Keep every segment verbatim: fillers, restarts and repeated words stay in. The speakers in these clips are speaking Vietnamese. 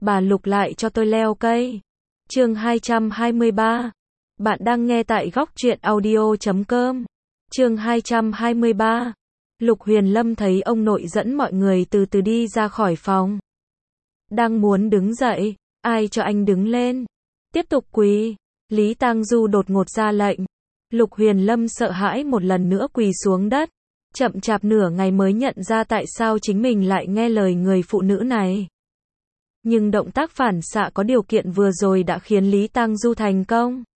bà Lục lại cho tôi leo cây. Chương hai trăm hai mươi ba. Bạn đang nghe tại góc truyện audio chấm com. Chương hai trăm hai mươi ba. Lục Huyền Lâm thấy ông nội dẫn mọi người từ từ đi ra khỏi phòng. Đang muốn đứng dậy, ai cho anh đứng lên? Tiếp tục quỳ. Lý Tang Du đột ngột ra lệnh. Lục Huyền Lâm sợ hãi một lần nữa quỳ xuống đất. Chậm chạp nửa ngày mới nhận ra tại sao chính mình lại nghe lời người phụ nữ này. Nhưng động tác phản xạ có điều kiện vừa rồi đã khiến Lý Tang Du thành công.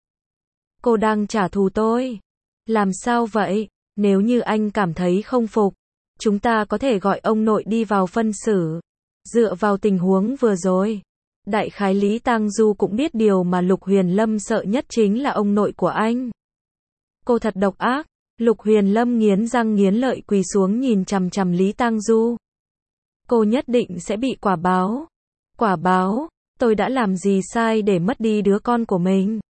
Cô đang trả thù tôi. Làm sao vậy? Nếu như anh cảm thấy không phục, chúng ta có thể gọi ông nội đi vào phân xử. Dựa vào tình huống vừa rồi, đại khái Lý Tang Du cũng biết điều mà Lục Huyền Lâm sợ nhất chính là ông nội của anh. Cô thật độc ác. Lục Huyền Lâm nghiến răng nghiến lợi quỳ xuống nhìn chằm chằm Lý Tang Du. Cô nhất định sẽ bị quả báo. Quả báo? Tôi đã làm gì sai để mất đi đứa con của mình?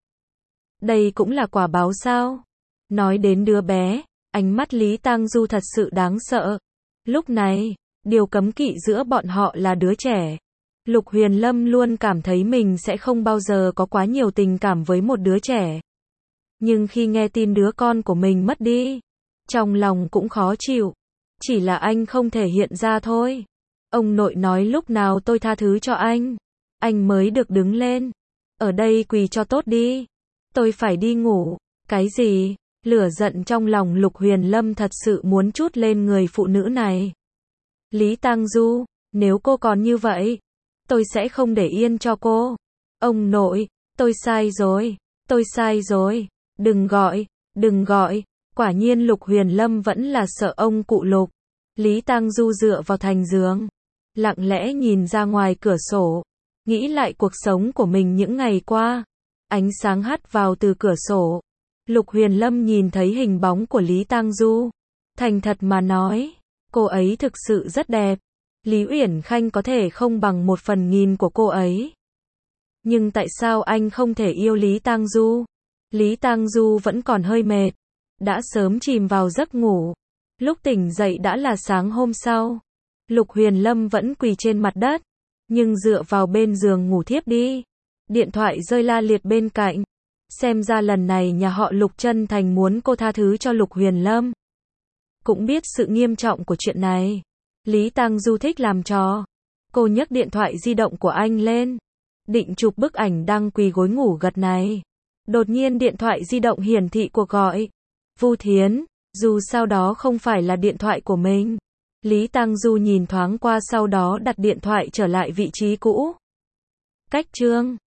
Đây cũng là quả báo sao? Nói đến đứa bé, ánh mắt Lý Tang Du thật sự đáng sợ. Lúc này, điều cấm kỵ giữa bọn họ là đứa trẻ. Lục Huyền Lâm luôn cảm thấy mình sẽ không bao giờ có quá nhiều tình cảm với một đứa trẻ. Nhưng khi nghe tin đứa con của mình mất đi, trong lòng cũng khó chịu. Chỉ là anh không thể hiện ra thôi. Ông nội nói lúc nào tôi tha thứ cho anh, anh mới được đứng lên. Ở đây quỳ cho tốt đi. Tôi phải đi ngủ. Cái gì? Lửa giận trong lòng Lục Huyền Lâm thật sự muốn trút lên người phụ nữ này. Lý Tang Du, nếu cô còn như vậy, tôi sẽ không để yên cho cô. Ông nội, tôi sai rồi, tôi sai rồi. Đừng gọi, đừng gọi. Quả nhiên Lục Huyền Lâm vẫn là sợ ông cụ Lục. Lý Tang Du dựa vào thành giường, lặng lẽ nhìn ra ngoài cửa sổ, nghĩ lại cuộc sống của mình những ngày qua. Ánh sáng hắt vào từ cửa sổ. Lục Huyền Lâm nhìn thấy hình bóng của Lý Tang Du. Thành thật mà nói, cô ấy thực sự rất đẹp. Lý Uyển Khanh có thể không bằng một phần nghìn của cô ấy. Nhưng tại sao anh không thể yêu Lý Tang Du? Lý Tang Du vẫn còn hơi mệt, đã sớm chìm vào giấc ngủ. Lúc tỉnh dậy đã là sáng hôm sau. Lục Huyền Lâm vẫn quỳ trên mặt đất, nhưng dựa vào bên giường ngủ thiếp đi. Điện thoại rơi la liệt bên cạnh. Xem ra lần này nhà họ Lục chân thành muốn cô tha thứ cho Lục Huyền Lâm. Cũng biết sự nghiêm trọng của chuyện này. Lý Tang Du thích làm trò. Cô nhấc điện thoại di động của anh lên, định chụp bức ảnh đang quỳ gối ngủ gật này. Đột nhiên điện thoại di động hiển thị cuộc gọi. Vu Thiến, dù sao đó không phải là điện thoại của mình. Lý Tang Du nhìn thoáng qua sau đó đặt điện thoại trở lại vị trí cũ. Cách chương